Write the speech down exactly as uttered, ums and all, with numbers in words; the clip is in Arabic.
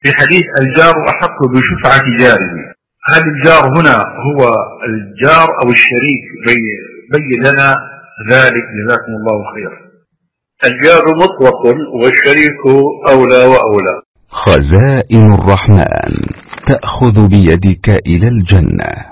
في حديث الجار أحق بشفعة جاره، هل الجار هنا هو الجار أو الشريك؟ بين لنا ذلك جزاكم الله خيرا. الجار مطلق والشريك أولى وأولى. خزائن الرحمن تأخذ بيدك إلى الجنة.